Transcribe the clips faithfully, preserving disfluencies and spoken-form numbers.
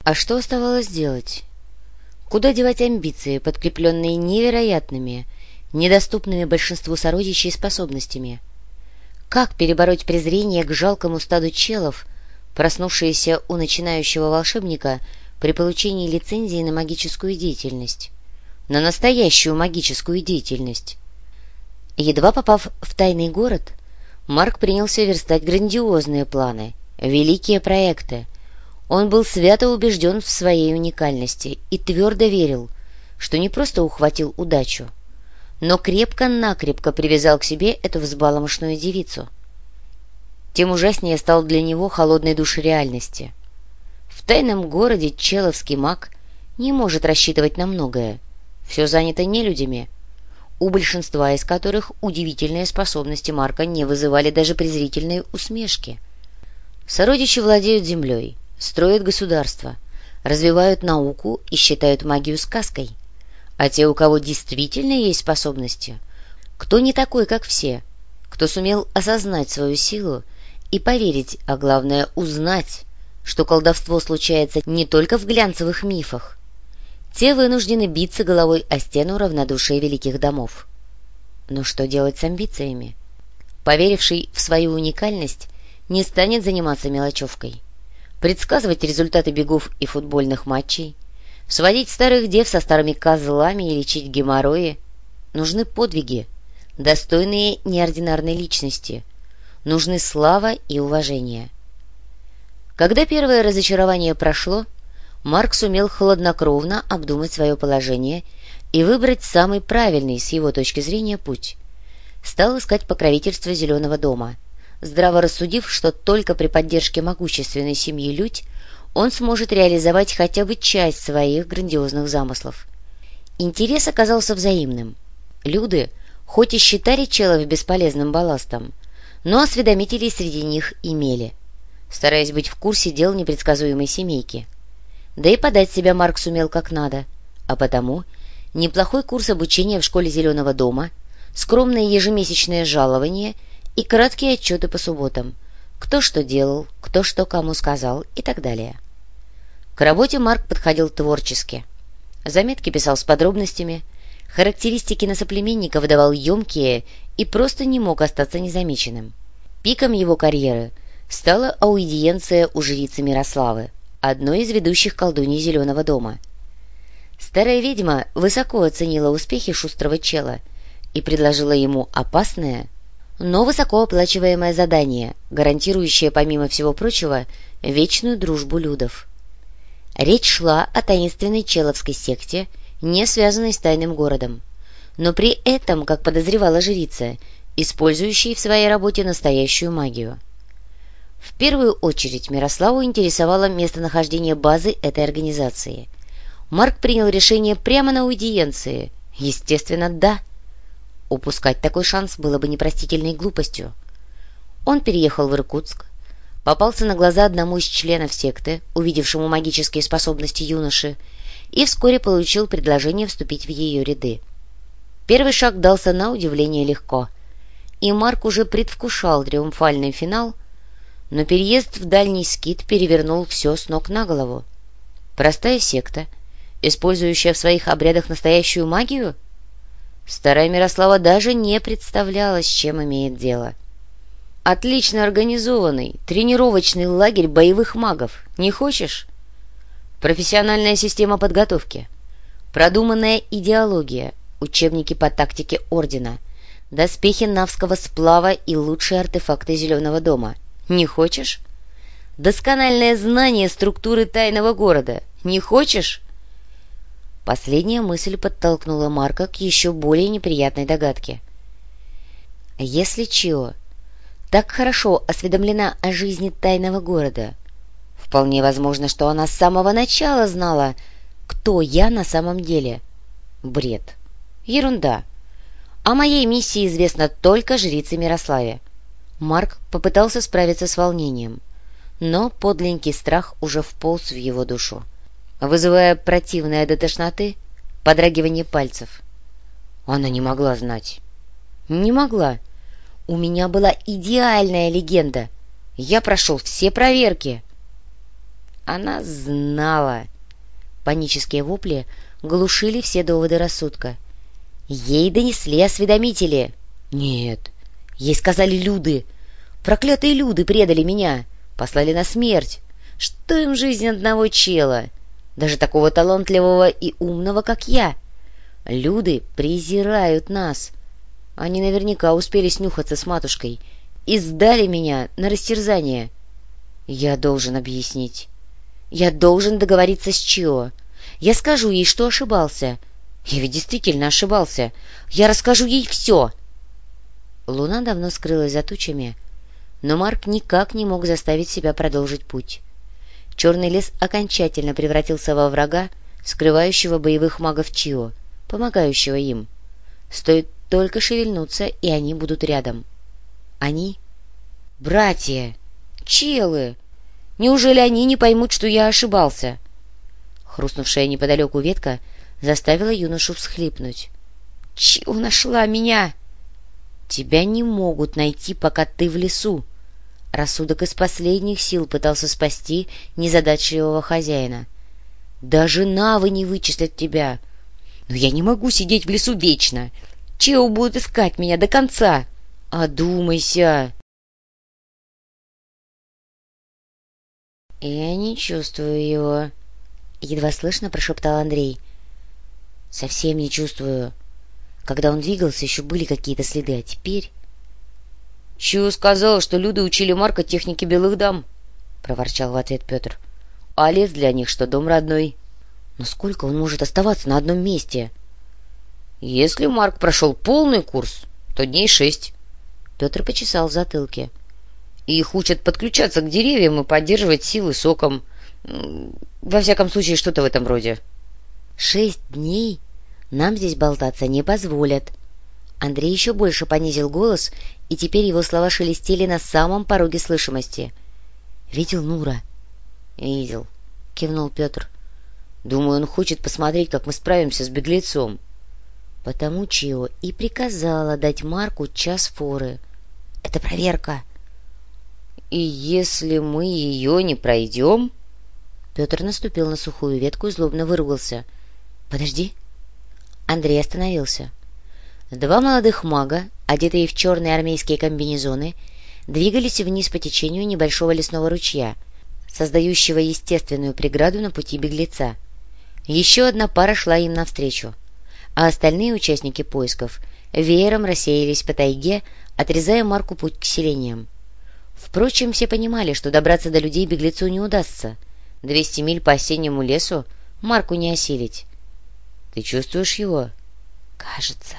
А что оставалось делать? Куда девать амбиции, подкрепленные невероятными, недоступными большинству сородичей способностями? Как перебороть презрение к жалкому стаду челов, проснувшееся у начинающего волшебника при получении лицензии на магическую деятельность? На настоящую магическую деятельность? Едва попав в тайный город, Марк принялся верстать грандиозные планы, великие проекты. Он был свято убежден в своей уникальности и твердо верил, что не просто ухватил удачу, но крепко-накрепко привязал к себе эту взбаломошную девицу. Тем ужаснее стал для него холодный душ реальности. В тайном городе человский маг не может рассчитывать на многое. Все занято нелюдями, у большинства из которых удивительные способности Марка не вызывали даже презрительной усмешки. Сородичи владеют землей, строят государства, развивают науку и считают магию сказкой. А те, у кого действительно есть способности, кто не такой, как все, кто сумел осознать свою силу и поверить, а главное узнать, что колдовство случается не только в глянцевых мифах, те вынуждены биться головой о стену равнодушия великих домов. Но что делать с амбициями? Поверивший в свою уникальность не станет заниматься мелочевкой, предсказывать результаты бегов и футбольных матчей, сводить старых дев со старыми козлами и лечить геморрои. Нужны подвиги, достойные неординарной личности. Нужны слава и уважение. Когда первое разочарование прошло, Марк сумел хладнокровно обдумать свое положение и выбрать самый правильный с его точки зрения путь. Стал искать покровительство Зеленого дома, здраво рассудив, что только при поддержке могущественной семьи Людь он сможет реализовать хотя бы часть своих грандиозных замыслов. Интерес оказался взаимным. Люды хоть и считали челов бесполезным балластом, но осведомителей среди них имели, стараясь быть в курсе дел непредсказуемой семейки. Да и подать себя Марк сумел как надо, а потому неплохой курс обучения в школе Зеленого дома, скромное ежемесячное жалование и краткие отчеты по субботам, кто что делал, кто что кому сказал и так далее. К работе Марк подходил творчески. Заметки писал с подробностями, характеристики на соплеменников давал емкие и просто не мог остаться незамеченным. Пиком его карьеры стала аудиенция у жрицы Мирославы, одной из ведущих колдуней Зеленого дома. Старая ведьма высоко оценила успехи шустрого чела и предложила ему опасное, но высоко оплачиваемое задание, гарантирующее, помимо всего прочего, вечную дружбу людов. Речь шла о таинственной человской секте, не связанной с тайным городом, но при этом, как подозревала жрица, использующей в своей работе настоящую магию. В первую очередь Мирославу интересовало местонахождение базы этой организации. Марк принял решение прямо на аудиенции. Естественно, да. Упускать такой шанс было бы непростительной глупостью. Он переехал в Иркутск, попался на глаза одному из членов секты, увидевшему магические способности юноши, и вскоре получил предложение вступить в ее ряды. Первый шаг дался на удивление легко, и Марк уже предвкушал триумфальный финал, но переезд в дальний скит перевернул все с ног на голову. Простая секта, использующая в своих обрядах настоящую магию? Старая Мирослава даже не представляла, с чем имеет дело. Отлично организованный тренировочный лагерь боевых магов. Не хочешь? Профессиональная система подготовки, продуманная идеология, учебники по тактике Ордена, доспехи навского сплава и лучшие артефакты Зеленого дома. Не хочешь? Доскональное знание структуры тайного города. Не хочешь? Последняя мысль подтолкнула Марка к еще более неприятной догадке. Если Чио так хорошо осведомлена о жизни тайного города, вполне возможно, что она с самого начала знала, кто я на самом деле. Бред. Ерунда. О моей миссии известно только жрице Мирославе. Марк попытался справиться с волнением, но подлинный страх уже вполз в его душу, вызывая противное до тошноты подрагивание пальцев. Она не могла знать. Не могла. У меня была идеальная легенда. Я прошел все проверки. Она знала. Панические вопли глушили все доводы рассудка. Ей донесли осведомители. Нет, ей сказали люды. Проклятые люды предали меня, послали на смерть. Что им жизнь одного чела, даже такого талантливого и умного, как я? Люды презирают нас. Они наверняка успели снюхаться с матушкой и сдали меня на растерзание. Я должен объяснить. Я должен договориться с Чио. Я скажу ей, что ошибался. Я ведь действительно ошибался. Я расскажу ей все. Луна давно скрылась за тучами, но Марк никак не мог заставить себя продолжить путь. Черный лес окончательно превратился во врага, скрывающего боевых магов Чио, помогающего им. Стоит только шевельнуться, и они будут рядом. Они — братья, челы. Неужели они не поймут, что я ошибался? Хрустнувшая неподалеку ветка заставила юношу всхлипнуть. — Чио нашла меня! — Тебя не могут найти, пока ты в лесу. Рассудок из последних сил пытался спасти незадачливого хозяина. Даже навы не вычислят тебя. Но я не могу сидеть в лесу вечно. Чио будет искать меня до конца. Одумайся. Я не чувствую его, — едва слышно прошептал Андрей. Совсем не чувствую. Когда он двигался, еще были какие-то следы, а теперь... — Чио сказал, что люди учили Марка технике белых дам, — проворчал в ответ Петр. — А лес для них, что дом родной. Но сколько он может оставаться на одном месте? — Если Марк прошел полный курс, то дней шесть. Петр почесал в затылке. — Их учат подключаться к деревьям и поддерживать силы соком. Во всяком случае, что-то в этом роде. — Шесть дней? Нам здесь болтаться не позволят. Андрей еще больше понизил голос, и теперь его слова шелестели на самом пороге слышимости. — Видел Нура? — Видел, — кивнул Петр. — Думаю, он хочет посмотреть, как мы справимся с беглецом. Потому Чио и приказала дать Марку час форы. Это проверка. — И если мы ее не пройдем... Петр наступил на сухую ветку и злобно выругался. — Подожди. Андрей остановился. Два молодых мага, одетые в черные армейские комбинезоны, двигались вниз по течению небольшого лесного ручья, создающего естественную преграду на пути беглеца. Еще одна пара шла им навстречу, а остальные участники поисков веером рассеялись по тайге, отрезая Марку путь к селениям. Впрочем, все понимали, что добраться до людей беглецу не удастся. Двести миль по осеннему лесу Марку не осилить. — Ты чувствуешь его? — Кажется.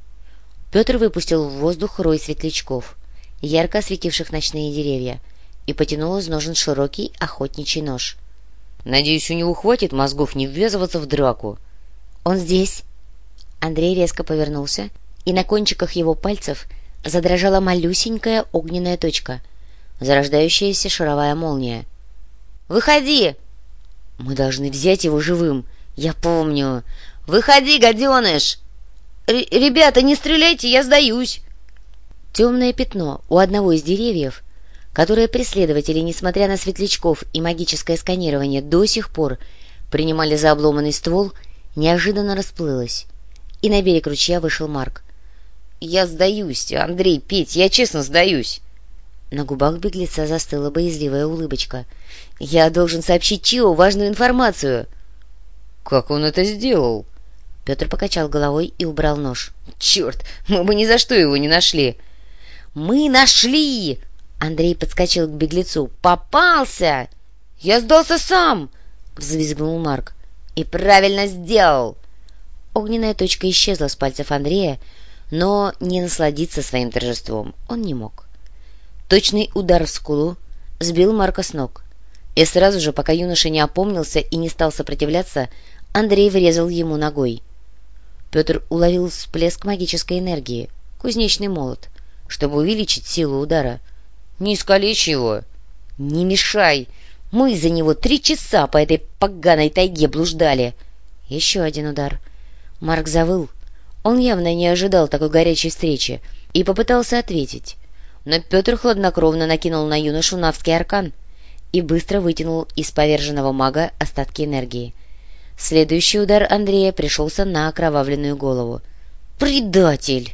Петр выпустил в воздух рой светлячков, ярко осветивших ночные деревья, и потянул из ножен широкий охотничий нож. — Надеюсь, у него хватит мозгов не ввязываться в драку. — Он здесь. Андрей резко повернулся, и на кончиках его пальцев задрожала малюсенькая огненная точка, зарождающаяся шаровая молния. «Выходи!» «Мы должны взять его живым. Я помню. Выходи, гаденыш!» Р- «Ребята, не стреляйте, я сдаюсь!» Темное пятно у одного из деревьев, которое преследователи, несмотря на светлячков и магическое сканирование, до сих пор принимали за обломанный ствол, неожиданно расплылось, и на берег ручья вышел Марк. «Я сдаюсь, Андрей, Петь, я честно сдаюсь!» На губах беглеца застыла боязливая улыбочка. «Я должен сообщить Чио важную информацию!» «Как он это сделал?» Петр покачал головой и убрал нож. «Черт, мы бы ни за что его не нашли!» «Мы нашли!» Андрей подскочил к беглецу. «Попался!» «Я сдался сам!» — взвизгнул Марк. «И правильно сделал!» Огненная точка исчезла с пальцев Андрея, но не насладиться своим торжеством он не мог. Точный удар в скулу сбил Марка с ног, и сразу же, пока юноша не опомнился и не стал сопротивляться, Андрей врезал ему ногой. Петр уловил всплеск магической энергии, кузнечный молот, чтобы увеличить силу удара. «Не искалечь его!» «Не мешай! Мы за него три часа по этой поганой тайге блуждали!» Еще один удар. Марк завыл. Он явно не ожидал такой горячей встречи и попытался ответить. Но Петр хладнокровно накинул на юношу навский аркан, и быстро вытянул из поверженного мага остатки энергии. Следующий удар Андрея пришелся на окровавленную голову. «Предатель!»